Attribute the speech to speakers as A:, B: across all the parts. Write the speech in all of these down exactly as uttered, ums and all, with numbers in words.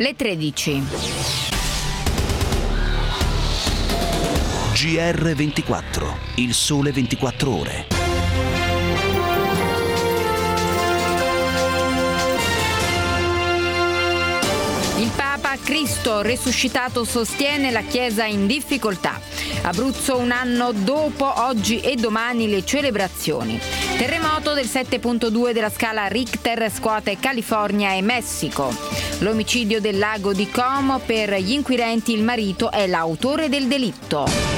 A: Le tredici.
B: G R ventiquattro, il sole ventiquattro ore.
A: Il Papa, Cristo resuscitato sostiene la Chiesa in difficoltà. Abruzzo un anno dopo, oggi e domani le celebrazioni. Terremoto del sette virgola due della scala Richter scuote California e Messico. L'omicidio del lago di Como, per gli inquirenti il marito è l'autore del delitto.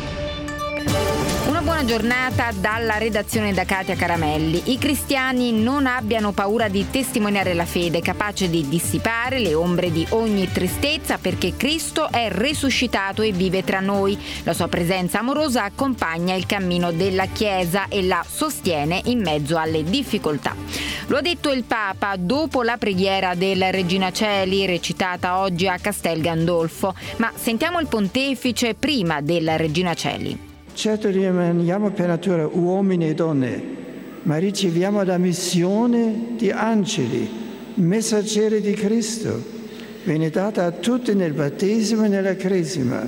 A: Una buona giornata dalla redazione da Katia Caramelli. I cristiani non abbiano paura di testimoniare la fede, capace di dissipare le ombre di ogni tristezza, perché Cristo è risuscitato e vive tra noi. La sua presenza amorosa accompagna il cammino della Chiesa e la sostiene in mezzo alle difficoltà. Lo ha detto il Papa dopo la preghiera del Regina Coeli recitata oggi a Castel Gandolfo. Ma sentiamo il pontefice prima della Regina Coeli.
C: Certo rimaniamo per natura uomini e donne, ma riceviamo la missione di angeli, messaggeri di Cristo. Viene data a tutti nel battesimo e nella cresima,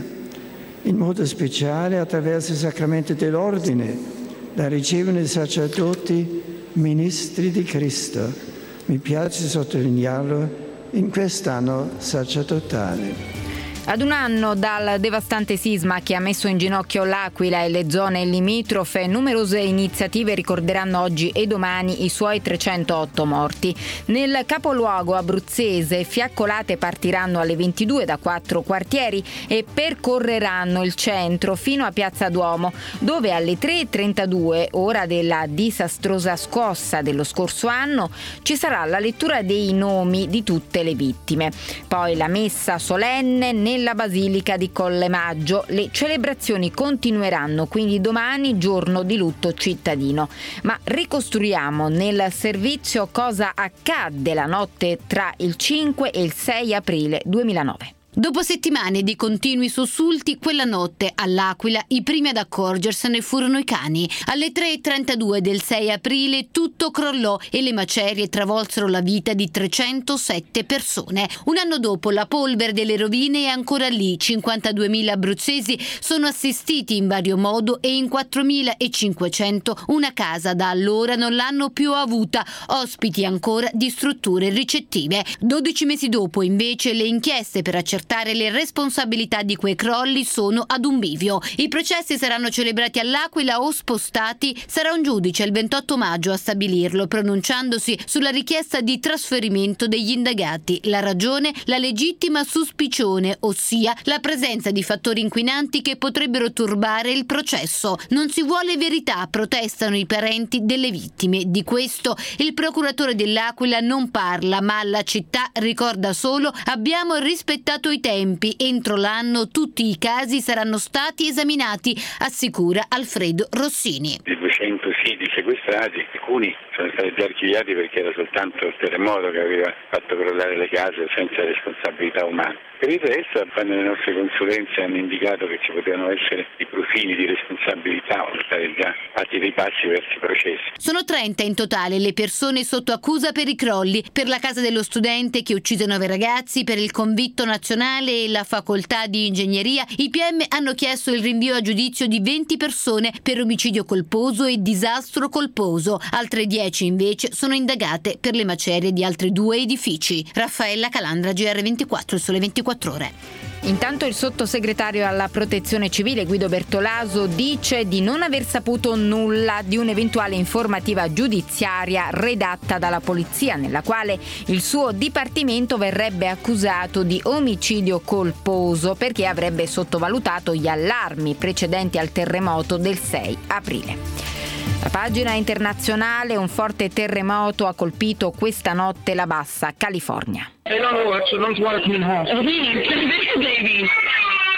C: in modo speciale attraverso il sacramento dell'ordine. La ricevono i sacerdoti, ministri di Cristo. Mi piace sottolinearlo in quest'anno sacerdotale.
A: Ad un anno dal devastante sisma che ha messo in ginocchio l'Aquila e le zone limitrofe, numerose iniziative ricorderanno oggi e domani i suoi trecentootto morti. Nel capoluogo abruzzese fiaccolate partiranno alle ventidue da quattro quartieri e percorreranno il centro fino a Piazza Duomo, dove alle tre e trentadue, ora della disastrosa scossa dello scorso anno, ci sarà la lettura dei nomi di tutte le vittime. Poi la messa solenne nel Nella Basilica di Colle Maggio. Le celebrazioni continueranno quindi domani, giorno di lutto cittadino. Ma ricostruiamo nel servizio cosa accadde la notte tra il cinque e il sei aprile duemilanove.
D: Dopo settimane di continui sussulti, quella notte all'Aquila i primi ad accorgersene furono i cani. Alle tre e trentadue del sei aprile tutto crollò e le macerie travolsero la vita di trecentosette persone. Un anno dopo la polvere delle rovine è ancora lì. cinquantaduemila abruzzesi sono assistiti in vario modo e in quattromilacinquecento una casa da allora non l'hanno più avuta, ospiti ancora di strutture ricettive. dodici mesi dopo, invece, le inchieste per accertare le responsabilità di quei crolli sono ad un bivio. I processi saranno celebrati all'Aquila o spostati. Sarà un giudice il ventotto maggio a stabilirlo, pronunciandosi sulla richiesta di trasferimento degli indagati. La ragione? La legittima suspicione, ossia la presenza di fattori inquinanti che potrebbero turbare il processo. Non si vuole verità, protestano i parenti delle vittime. Di questo il procuratore dell'Aquila non parla, ma la città ricorda solo: abbiamo rispettato i tempi, entro l'anno tutti i casi saranno stati esaminati, assicura Alfredo Rossini.
E: I duecento siti sequestrati, alcuni sono stati già archiviati perché era soltanto il terremoto che aveva fatto crollare le case senza responsabilità umana. Per il resto, quando le nostre consulenze hanno indicato che ci potevano essere i profili di responsabilità, sono stati già fatti dei passi verso i processi.
D: Sono trenta in totale le persone sotto accusa per i crolli, per la casa dello studente che uccise nove ragazzi, per il convitto nazionale e la facoltà di ingegneria. I P M hanno chiesto il rinvio a giudizio di venti persone per omicidio colposo e disastro colposo. Altre dieci invece sono indagate per le macerie di altri due edifici. Raffaella Calandra, G R ventiquattro, il Sole ventiquattro Ore.
A: Intanto il sottosegretario alla Protezione Civile Guido Bertolaso dice di non aver saputo nulla di un'eventuale informativa giudiziaria redatta dalla polizia, nella quale il suo dipartimento verrebbe accusato di omicidio colposo perché avrebbe sottovalutato gli allarmi precedenti al terremoto del sei aprile. La pagina internazionale: un forte terremoto ha colpito questa notte la Bassa California.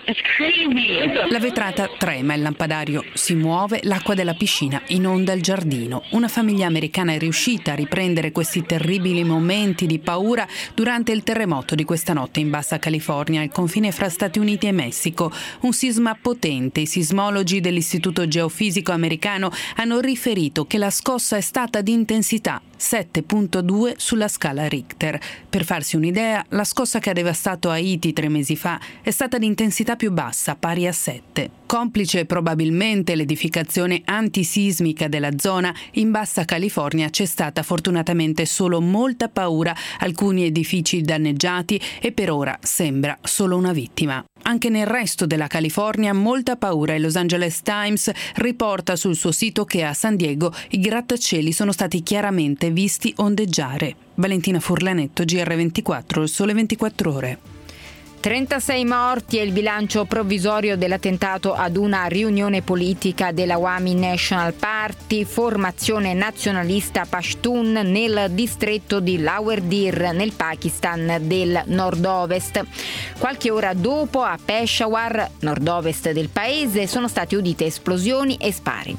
F: La vetrata trema, il lampadario si muove, l'acqua della piscina inonda il giardino. Una famiglia americana è riuscita a riprendere questi terribili momenti di paura durante il terremoto di questa notte in Bassa California, al confine fra Stati Uniti e Messico. Un sisma potente. I sismologi dell'Istituto Geofisico americano hanno riferito che la scossa è stata di intensità sette virgola due sulla scala Richter. Per farsi un'idea, la scossa che ha devastato Haiti tre mesi fa è stata di intensità più bassa, pari a sette. Complice probabilmente l'edificazione antisismica della zona, in Bassa California c'è stata fortunatamente solo molta paura, alcuni edifici danneggiati e per ora sembra solo una vittima. Anche nel resto della California molta paura. Il Los Angeles Times riporta sul suo sito che a San Diego i grattacieli sono stati chiaramente visti ondeggiare. Valentina Furlanetto, G R ventiquattro, Il Sole ventiquattro Ore.
A: trentasei morti è il bilancio provvisorio dell'attentato ad una riunione politica della Awami National Party, formazione nazionalista Pashtun nel distretto di Lower-Dir nel Pakistan del nord-ovest. Qualche ora dopo a Peshawar, nord-ovest del paese, sono state udite esplosioni e spari.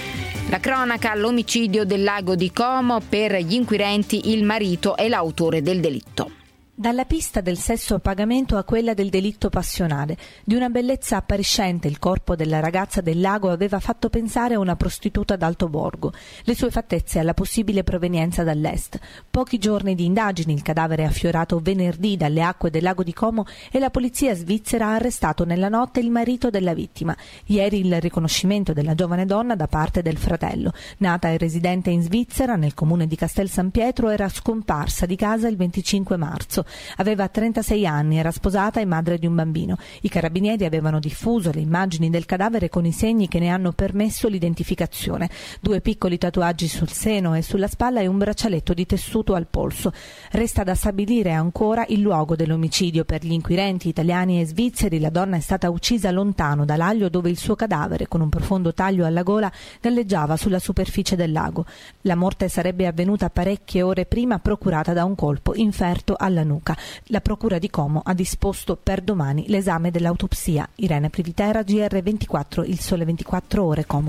A: La cronaca, l'omicidio del lago di Como, per gli inquirenti il marito è l'autore del delitto.
G: Dalla pista del sesso a pagamento a quella del delitto passionale. Di una bellezza appariscente, il corpo della ragazza del lago aveva fatto pensare a una prostituta d'alto borgo. Le sue fattezze alla possibile provenienza dall'est. Pochi giorni di indagini, il cadavere è affiorato venerdì dalle acque del lago di Como e la polizia svizzera ha arrestato nella notte il marito della vittima. Ieri il riconoscimento della giovane donna da parte del fratello. Nata e residente in Svizzera, nel comune di Castel San Pietro, era scomparsa di casa il venticinque marzo. Aveva trentasei anni, era sposata e madre di un bambino. I carabinieri avevano diffuso le immagini del cadavere con i segni che ne hanno permesso l'identificazione. Due piccoli tatuaggi sul seno e sulla spalla e un braccialetto di tessuto al polso. Resta da stabilire ancora il luogo dell'omicidio. Per gli inquirenti italiani e svizzeri la donna è stata uccisa lontano dall'aglio dove il suo cadavere, con un profondo taglio alla gola, galleggiava sulla superficie del lago. La morte sarebbe avvenuta parecchie ore prima, procurata da un colpo inferto alla nuca. La procura di Como ha disposto per domani l'esame dell'autopsia. Irene Privitera, G R ventiquattro, Il Sole ventiquattro Ore, Como.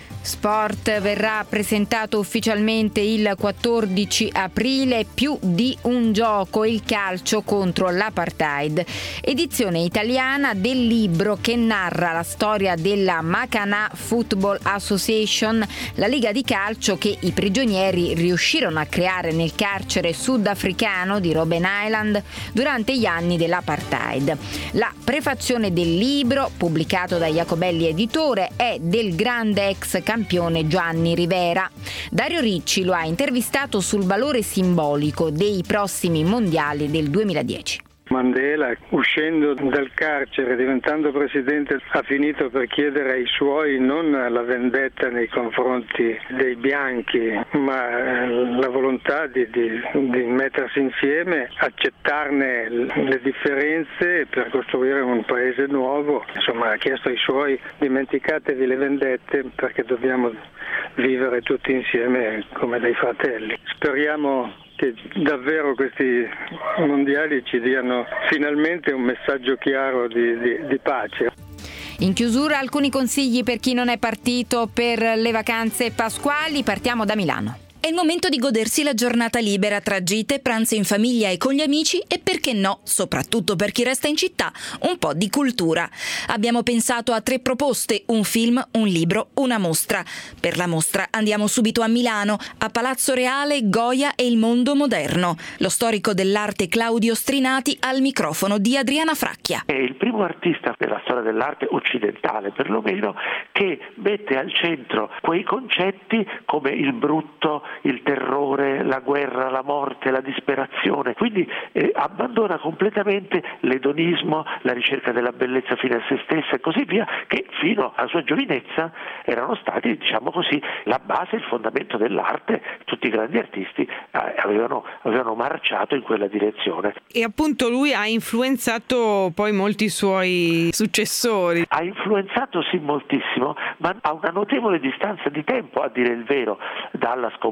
A: Sport verrà presentato ufficialmente il quattordici aprile, più di un gioco, il calcio contro l'apartheid. Edizione italiana del libro che narra la storia della Macanà Football Association, la lega di calcio che i prigionieri riuscirono a creare nel carcere sudafricano di Robben Island durante gli anni dell'apartheid. La prefazione del libro, pubblicato da Jacobelli Editore, è del grande ex campione Gianni Rivera. Dario Ricci lo ha intervistato sul valore simbolico dei prossimi mondiali del duemiladieci.
H: Mandela, uscendo dal carcere, diventando presidente, ha finito per chiedere ai suoi non la vendetta nei confronti dei bianchi, ma la volontà di, di, di mettersi insieme, accettarne le differenze per costruire un paese nuovo. Insomma, ha chiesto ai suoi: dimenticatevi le vendette perché dobbiamo vivere tutti insieme come dei fratelli. Speriamo che davvero questi mondiali ci diano finalmente un messaggio chiaro di, di, di pace.
A: In chiusura alcuni consigli per chi non è partito per le vacanze pasquali. Partiamo da Milano.
I: È il momento di godersi la giornata libera tra gite, pranzi in famiglia e con gli amici e, perché no, soprattutto per chi resta in città, un po' di cultura. Abbiamo pensato a tre proposte: un film, un libro, una mostra. Per la mostra andiamo subito a Milano, a Palazzo Reale, Goya e il mondo moderno. Lo storico dell'arte Claudio Strinati al microfono di Adriana Fracchia.
J: È il primo artista della storia dell'arte occidentale, perlomeno, che mette al centro quei concetti come il brutto, il terrore, la guerra, la morte, la disperazione. Quindi eh, abbandona completamente l'edonismo, la ricerca della bellezza fine a se stessa e così via, che fino alla sua giovinezza erano stati, diciamo così, la base, il fondamento dell'arte. Tutti i grandi artisti eh, avevano, avevano marciato in quella direzione.
K: E appunto lui ha influenzato poi molti suoi successori.
J: Ha influenzato sì moltissimo, ma a una notevole distanza di tempo, a dire il vero, dalla scomparsa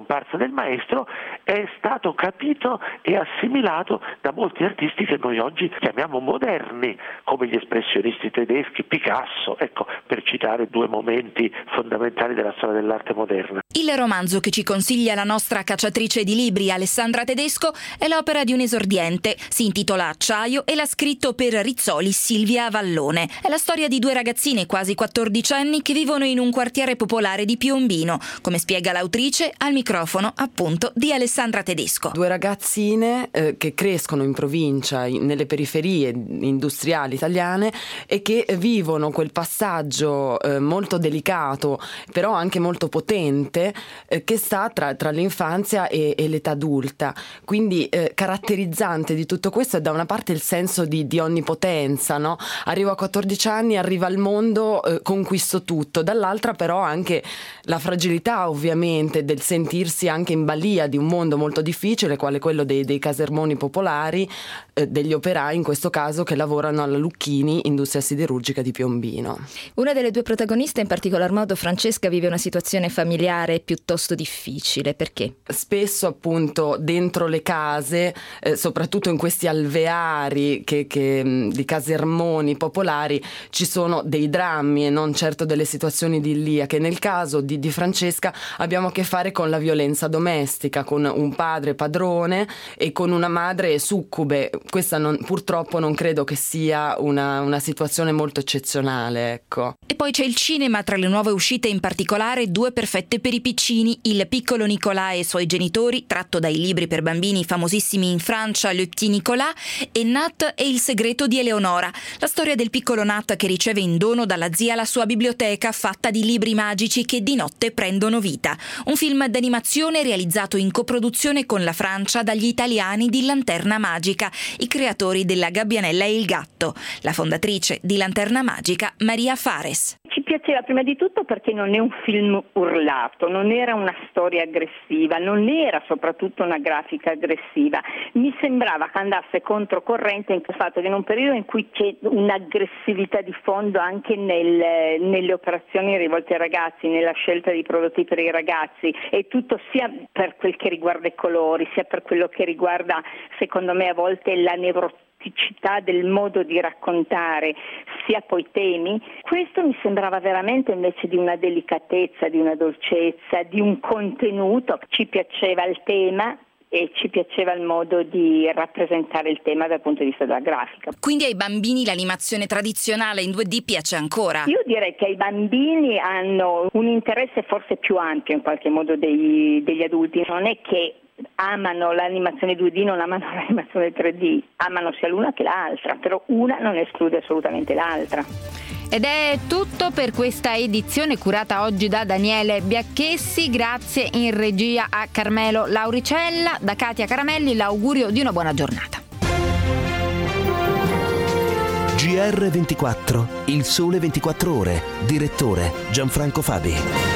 J: scomparsa del maestro è stato capito e assimilato da molti artisti che noi oggi chiamiamo moderni, come gli espressionisti tedeschi, Picasso, ecco, per citare due momenti fondamentali della storia dell'arte moderna.
I: Il romanzo che ci consiglia la nostra cacciatrice di libri Alessandra Tedesco è l'opera di un esordiente, si intitola Acciaio e l'ha scritto per Rizzoli Silvia Avallone. È la storia di due ragazzine quasi quattordicenni che vivono in un quartiere popolare di Piombino, come spiega l'autrice al microfono appunto di Alessandra Tedesco.
L: Due ragazzine eh, che crescono in provincia, in, nelle periferie industriali italiane e che vivono quel passaggio eh, molto delicato, però anche molto potente, eh, che sta tra, tra l'infanzia e, e l'età adulta. Quindi eh, caratterizzante di tutto questo è da una parte il senso di, di onnipotenza, no? Arrivo a quattordici anni, arrivo al mondo, eh, conquisto tutto, dall'altra però anche la fragilità ovviamente del sentirsi anche in balia di un mondo molto difficile, quale quello dei, dei casermoni popolari, eh, degli operai in questo caso che lavorano alla Lucchini, industria siderurgica di Piombino.
I: Una delle due protagoniste, in particolar modo Francesca, vive una situazione familiare piuttosto difficile. Perché?
L: Spesso appunto dentro le case, eh, soprattutto in questi alveari che, che, di casermoni popolari, ci sono dei drammi e non certo delle situazioni idilliache. Nel caso di, di Francesca abbiamo a che fare con la violenza domestica, con un padre padrone e con una madre succube. Questa non, purtroppo non credo che sia una, una situazione molto eccezionale, ecco.
I: E poi c'è il cinema, tra le nuove uscite in particolare Due perfette per i piccini, Il piccolo Nicolas e i suoi genitori, tratto dai libri per bambini famosissimi in Francia, Le Petit Nicolas, e Nat e il segreto di Eleonora, la storia del piccolo Nat che riceve in dono dalla zia la sua biblioteca fatta di libri magici che di notte prendono vita. Un film d'animazione realizzato in coproduzione con la Francia dagli italiani di Lanterna Magica, i creatori della Gabbianella e il gatto. La fondatrice di Lanterna Magica, Maria Fares.
M: Ci piaceva prima di tutto perché non è un film urlato, non era una storia aggressiva, non era soprattutto una grafica aggressiva. Mi sembrava che andasse controcorrente in fatto che in un periodo in cui c'è un'aggressività di fondo anche nel, nelle operazioni rivolte ai ragazzi, nella scelta di prodotti per i ragazzi, e tutto sia per quel che riguarda i colori, sia per quello che riguarda, secondo me, a volte la neuroticità del modo di raccontare, sia poi temi. Questo mi sembrava veramente invece di una delicatezza, di una dolcezza, di un contenuto. Ci piaceva il tema e ci piaceva il modo di rappresentare il tema dal punto di vista della grafica.
I: Quindi ai bambini l'animazione tradizionale in due D piace ancora?
M: Io direi che i bambini hanno un interesse forse più ampio in qualche modo dei, degli adulti. Non è che amano l'animazione due D, non amano l'animazione tre D, amano sia l'una che l'altra, però una non esclude assolutamente l'altra.
A: Ed è tutto per questa edizione curata oggi da Daniele Biacchessi. Grazie in regia a Carmelo Lauricella. Da Katia Caramelli l'augurio di una buona giornata.
B: G R ventiquattro, il sole ventiquattro ore. Direttore Gianfranco Fabi.